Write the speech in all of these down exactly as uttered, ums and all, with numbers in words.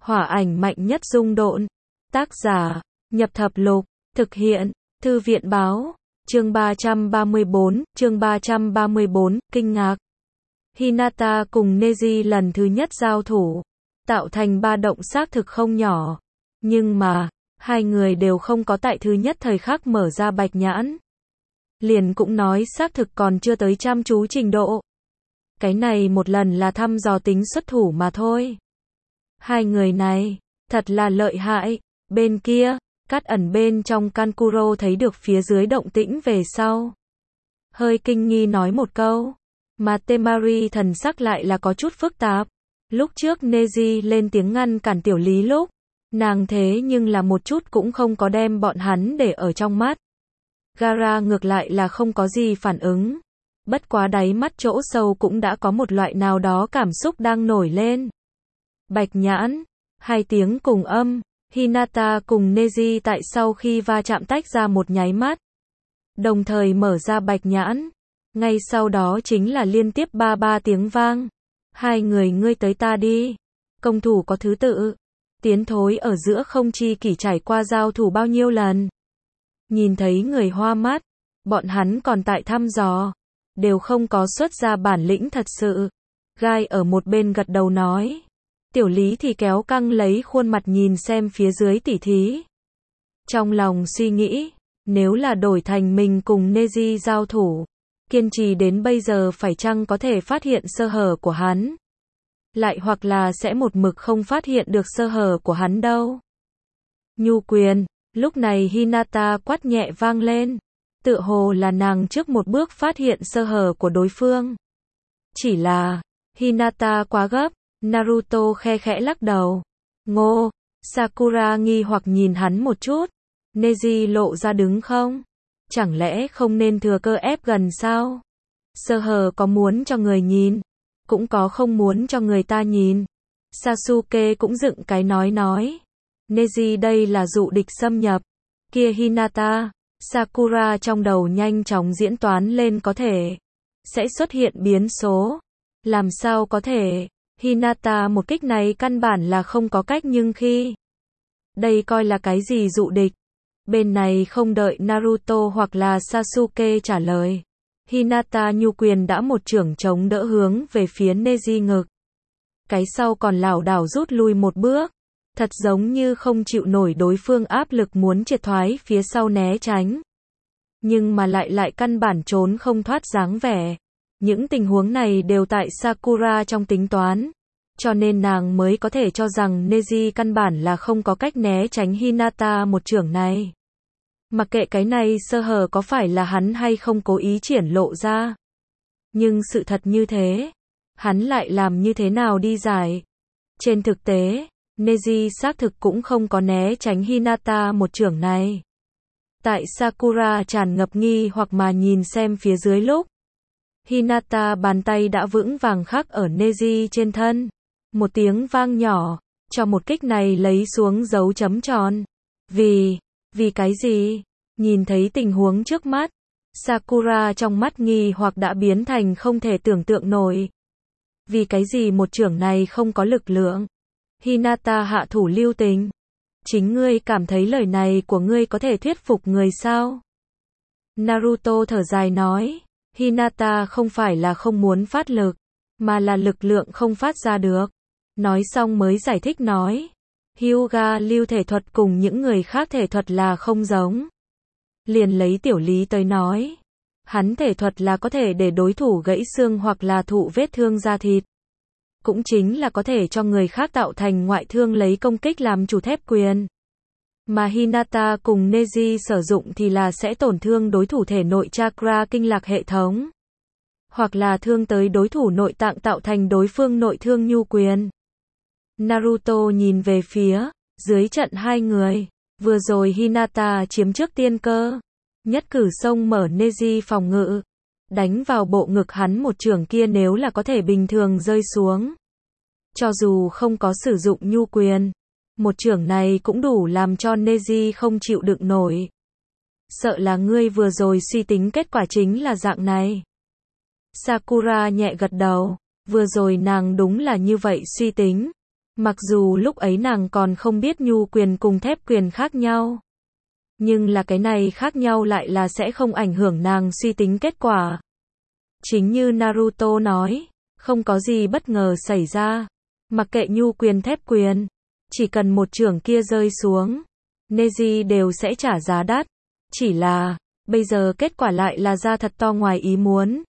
Hỏa ảnh mạnh nhất rung độn. Tác giả, Nhập Thập Lục, thực hiện, Thư viện báo, chương ba trăm ba mươi bốn, chương ba trăm ba mươi bốn, kinh ngạc. Hinata cùng Neji lần thứ nhất giao thủ, tạo thành ba động xác thực không nhỏ. Nhưng mà, hai người đều không có tại thứ nhất thời khắc mở ra bạch nhãn. Liền cũng nói xác thực còn chưa tới chăm chú trình độ. Cái này một lần là thăm dò tính xuất thủ mà thôi. Hai người này, thật là lợi hại. Bên kia, Cát ẩn bên trong Kankuro thấy được phía dưới động tĩnh về sau. Hơi kinh nghi nói một câu. Mà Temari thần sắc lại là có chút phức tạp. Lúc trước Neji lên tiếng ngăn cản tiểu lý lúc, nàng thế nhưng là một chút cũng không có đem bọn hắn để ở trong mắt. Gaara ngược lại là không có gì phản ứng. Bất quá đáy mắt chỗ sâu cũng đã có một loại nào đó cảm xúc đang nổi lên. Bạch nhãn, hai tiếng cùng âm, Hinata cùng Neji tại sau khi va chạm tách ra một nháy mắt. Đồng thời mở ra bạch nhãn. Ngay sau đó chính là liên tiếp ba ba tiếng vang. Hai người ngươi tới ta đi. Công thủ có thứ tự. Tiến thối ở giữa không chi kỷ trải qua giao thủ bao nhiêu lần. Nhìn thấy người hoa mắt. Bọn hắn còn tại thăm dò. Đều không có xuất ra bản lĩnh thật sự. Gai ở một bên gật đầu nói. Tiểu lý thì kéo căng lấy khuôn mặt nhìn xem phía dưới tỉ thí. Trong lòng suy nghĩ. Nếu là đổi thành mình cùng Neji giao thủ. Kiên trì đến bây giờ phải chăng có thể phát hiện sơ hở của hắn. Lại hoặc là sẽ một mực không phát hiện được sơ hở của hắn đâu. Nhu quyền. Lúc này Hinata quát nhẹ vang lên. Tựa hồ là nàng trước một bước phát hiện sơ hở của đối phương. Chỉ là, Hinata quá gấp, Naruto khe khẽ lắc đầu. Ngô, Sakura nghi hoặc nhìn hắn một chút. Neji lộ ra đứng không? Chẳng lẽ không nên thừa cơ ép gần sao? Sơ hở có muốn cho người nhìn, cũng có không muốn cho người ta nhìn. Sasuke cũng dựng cái nói nói. Neji đây là dụ địch xâm nhập. Kia Hinata. Sakura trong đầu nhanh chóng diễn toán lên có thể sẽ xuất hiện biến số. Làm sao có thể? Hinata một kích này căn bản là không có cách nhưng khi đây coi là cái gì dụ địch. Bên này không đợi Naruto hoặc là Sasuke trả lời. Hinata nhu quyền đã một chưởng chống đỡ hướng về phía Neji ngực. Cái sau còn lảo đảo rút lui một bước. Thật giống như không chịu nổi đối phương áp lực muốn triệt thoái phía sau né tránh. Nhưng mà lại lại căn bản trốn không thoát dáng vẻ. Những tình huống này đều tại Sakura trong tính toán. Cho nên nàng mới có thể cho rằng Neji căn bản là không có cách né tránh Hinata một chưởng này. Mặc kệ cái này sơ hở có phải là hắn hay không cố ý triển lộ ra. Nhưng sự thật như thế. Hắn lại làm như thế nào đi giải. Trên thực tế, Neji xác thực cũng không có né tránh Hinata một chưởng này. Tại Sakura tràn ngập nghi hoặc mà nhìn xem phía dưới lúc. Hinata bàn tay đã vững vàng khắc ở Neji trên thân. Một tiếng vang nhỏ, cho một kích này lấy xuống dấu chấm tròn. Vì, vì cái gì? Nhìn thấy tình huống trước mắt. Sakura trong mắt nghi hoặc đã biến thành không thể tưởng tượng nổi. Vì cái gì một chưởng này không có lực lượng? Hinata hạ thủ lưu tình. Chính ngươi cảm thấy lời này của ngươi có thể thuyết phục người sao? Naruto thở dài nói. Hinata không phải là không muốn phát lực, mà là lực lượng không phát ra được. Nói xong mới giải thích nói. Hyuga lưu thể thuật cùng những người khác thể thuật là không giống. Liền lấy tiểu lý tới nói. Hắn thể thuật là có thể để đối thủ gãy xương hoặc là thụ vết thương da thịt. Cũng chính là có thể cho người khác tạo thành ngoại thương lấy công kích làm chủ thép quyền. Mà Hinata cùng Neji sử dụng thì là sẽ tổn thương đối thủ thể nội chakra kinh lạc hệ thống. Hoặc là thương tới đối thủ nội tạng tạo thành đối phương nội thương nhu quyền. Naruto nhìn về phía, dưới trận hai người. Vừa rồi Hinata chiếm trước tiên cơ. Nhất cử xông mở Neji phòng ngự. Đánh vào bộ ngực hắn một chưởng kia nếu là có thể bình thường rơi xuống. Cho dù không có sử dụng nhu quyền. Một chưởng này cũng đủ làm cho Neji không chịu đựng nổi. Sợ là ngươi vừa rồi suy tính kết quả chính là dạng này. Sakura nhẹ gật đầu. Vừa rồi nàng đúng là như vậy suy tính. Mặc dù lúc ấy nàng còn không biết nhu quyền cùng thép quyền khác nhau. Nhưng là cái này khác nhau lại là sẽ không ảnh hưởng nàng suy tính kết quả. Chính như Naruto nói, không có gì bất ngờ xảy ra. Mặc kệ nhu quyền thép quyền, chỉ cần một chưởng kia rơi xuống, Neji đều sẽ trả giá đắt. Chỉ là, bây giờ kết quả lại là ra thật to ngoài ý muốn.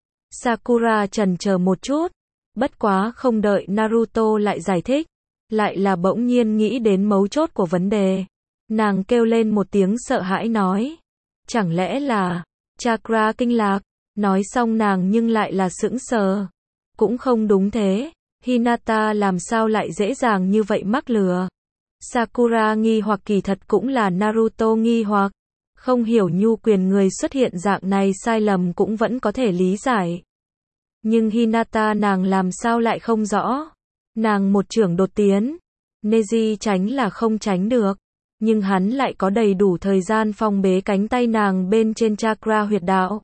Sakura chần chờ một chút, bất quá không đợi Naruto lại giải thích, lại là bỗng nhiên nghĩ đến mấu chốt của vấn đề. Nàng kêu lên một tiếng sợ hãi nói, chẳng lẽ là chakra kinh lạc? Nói xong nàng nhưng lại là sững sờ. Cũng không đúng thế, Hinata làm sao lại dễ dàng như vậy mắc lừa? Sakura nghi hoặc kỳ thật cũng là Naruto nghi hoặc. Không hiểu nhu quyền người xuất hiện dạng này sai lầm cũng vẫn có thể lý giải. Nhưng Hinata nàng làm sao lại không rõ. Nàng một chưởng đột tiến, Neji tránh là không tránh được. Nhưng hắn lại có đầy đủ thời gian phong bế cánh tay nàng bên trên chakra huyệt đạo.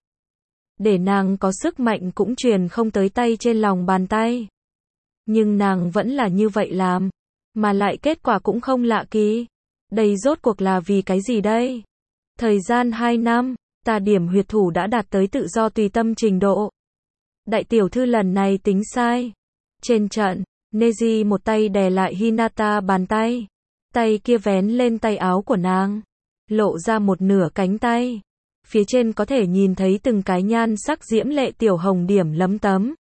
Để nàng có sức mạnh cũng truyền không tới tay trên lòng bàn tay. Nhưng nàng vẫn là như vậy làm. Mà lại kết quả cũng không lạ kỳ. Đây rốt cuộc là vì cái gì đây? Thời gian hai năm, tà điểm huyệt thủ đã đạt tới tự do tùy tâm trình độ. Đại tiểu thư lần này tính sai. Trên trận, Neji một tay đè lại Hinata bàn tay. Tay kia vén lên tay áo của nàng. Lộ ra một nửa cánh tay. Phía trên có thể nhìn thấy từng cái nhan sắc diễm lệ tiểu hồng điểm lấm tấm.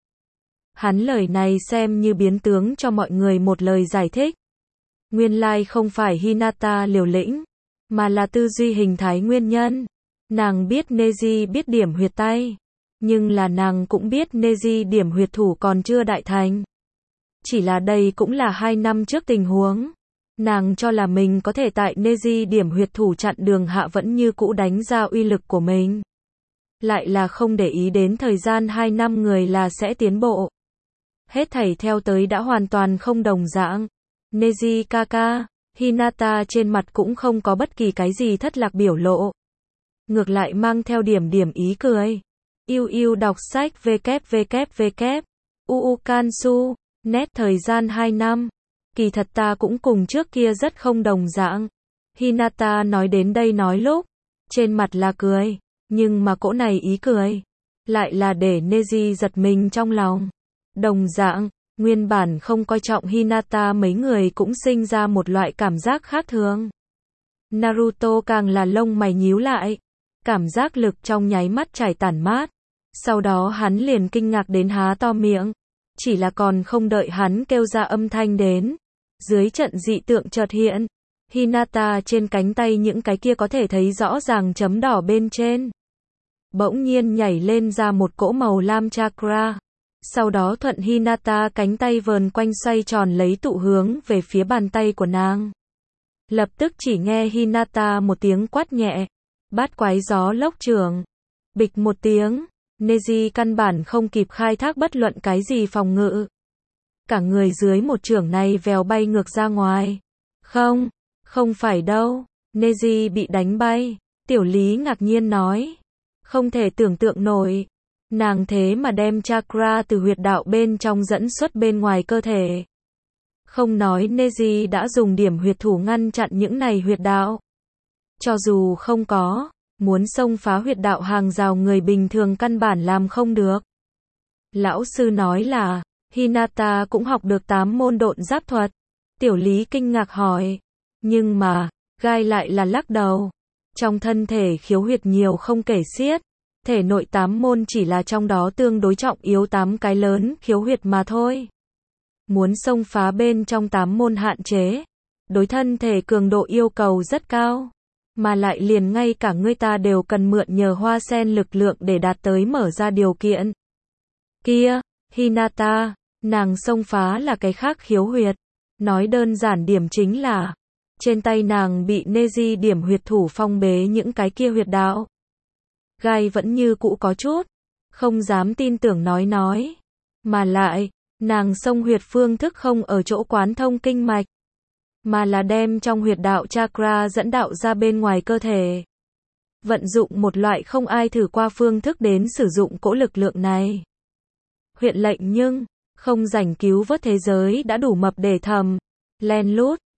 Hắn lời này xem như biến tướng cho mọi người một lời giải thích. Nguyên lai không phải Hinata liều lĩnh, mà là tư duy hình thái nguyên nhân. Nàng biết Neji biết điểm huyệt tay, nhưng là nàng cũng biết Neji điểm huyệt thủ còn chưa đại thành. Chỉ là đây cũng là hai năm trước tình huống. Nàng cho là mình có thể tại Neji điểm huyệt thủ chặn đường hạ vẫn như cũ đánh ra uy lực của mình. Lại là không để ý đến thời gian hai năm người là sẽ tiến bộ. Hết thảy theo tới đã hoàn toàn không đồng dạng. Neji kaka, Hinata trên mặt cũng không có bất kỳ cái gì thất lạc biểu lộ. Ngược lại mang theo điểm điểm ý cười. Yêu yêu đọc sách www. uu kansu, net thời gian hai năm. Kỳ thật ta cũng cùng trước kia rất không đồng dạng. Hinata nói đến đây nói lúc, trên mặt là cười, nhưng mà cỗ này ý cười, lại là để Neji giật mình trong lòng. Đồng dạng, nguyên bản không coi trọng Hinata mấy người cũng sinh ra một loại cảm giác khác thường. Naruto càng là lông mày nhíu lại, cảm giác lực trong nháy mắt trải tản mát. Sau đó hắn liền kinh ngạc đến há to miệng, chỉ là còn không đợi hắn kêu ra âm thanh đến. Dưới trận dị tượng chợt hiện, Hinata trên cánh tay những cái kia có thể thấy rõ ràng chấm đỏ bên trên. Bỗng nhiên nhảy lên ra một cỗ màu lam chakra. Sau đó thuận Hinata cánh tay vờn quanh xoay tròn lấy tụ hướng về phía bàn tay của nàng. Lập tức chỉ nghe Hinata một tiếng quát nhẹ. Bát quái gió lốc trường. Bịch một tiếng, Neji căn bản không kịp khai thác bất luận cái gì phòng ngự. Cả người dưới một chưởng này vèo bay ngược ra ngoài. Không, không phải đâu. Neji bị đánh bay. Tiểu Lý ngạc nhiên nói. Không thể tưởng tượng nổi. Nàng thế mà đem chakra từ huyệt đạo bên trong dẫn xuất bên ngoài cơ thể. Không nói Neji đã dùng điểm huyệt thủ ngăn chặn những này huyệt đạo. Cho dù không có, muốn xông phá huyệt đạo hàng rào người bình thường căn bản làm không được. Lão sư nói là, Hinata cũng học được tám môn độn giáp thuật. Tiểu Lý kinh ngạc hỏi. Nhưng mà, gai lại là lắc đầu. Trong thân thể khiếu huyệt nhiều không kể xiết. Thể nội tám môn chỉ là trong đó tương đối trọng yếu tám cái lớn khiếu huyệt mà thôi. Muốn xông phá bên trong tám môn hạn chế. Đối thân thể cường độ yêu cầu rất cao. Mà lại liền ngay cả người ta đều cần mượn nhờ hoa sen lực lượng để đạt tới mở ra điều kiện. Kia, Hinata, nàng xông phá là cái khác khiếu huyệt. Nói đơn giản điểm chính là, trên tay nàng bị Neji điểm huyệt thủ phong bế những cái kia huyệt đạo. Gai vẫn như cũ có chút, không dám tin tưởng nói nói. Mà lại, nàng xông huyệt phương thức không ở chỗ quán thông kinh mạch, mà là đem trong huyệt đạo chakra dẫn đạo ra bên ngoài cơ thể. Vận dụng một loại không ai thử qua phương thức đến sử dụng cỗ lực lượng này. Huyện lệnh nhưng, Không rảnh cứu vớt thế giới đã đủ mập để thầm. Len lút.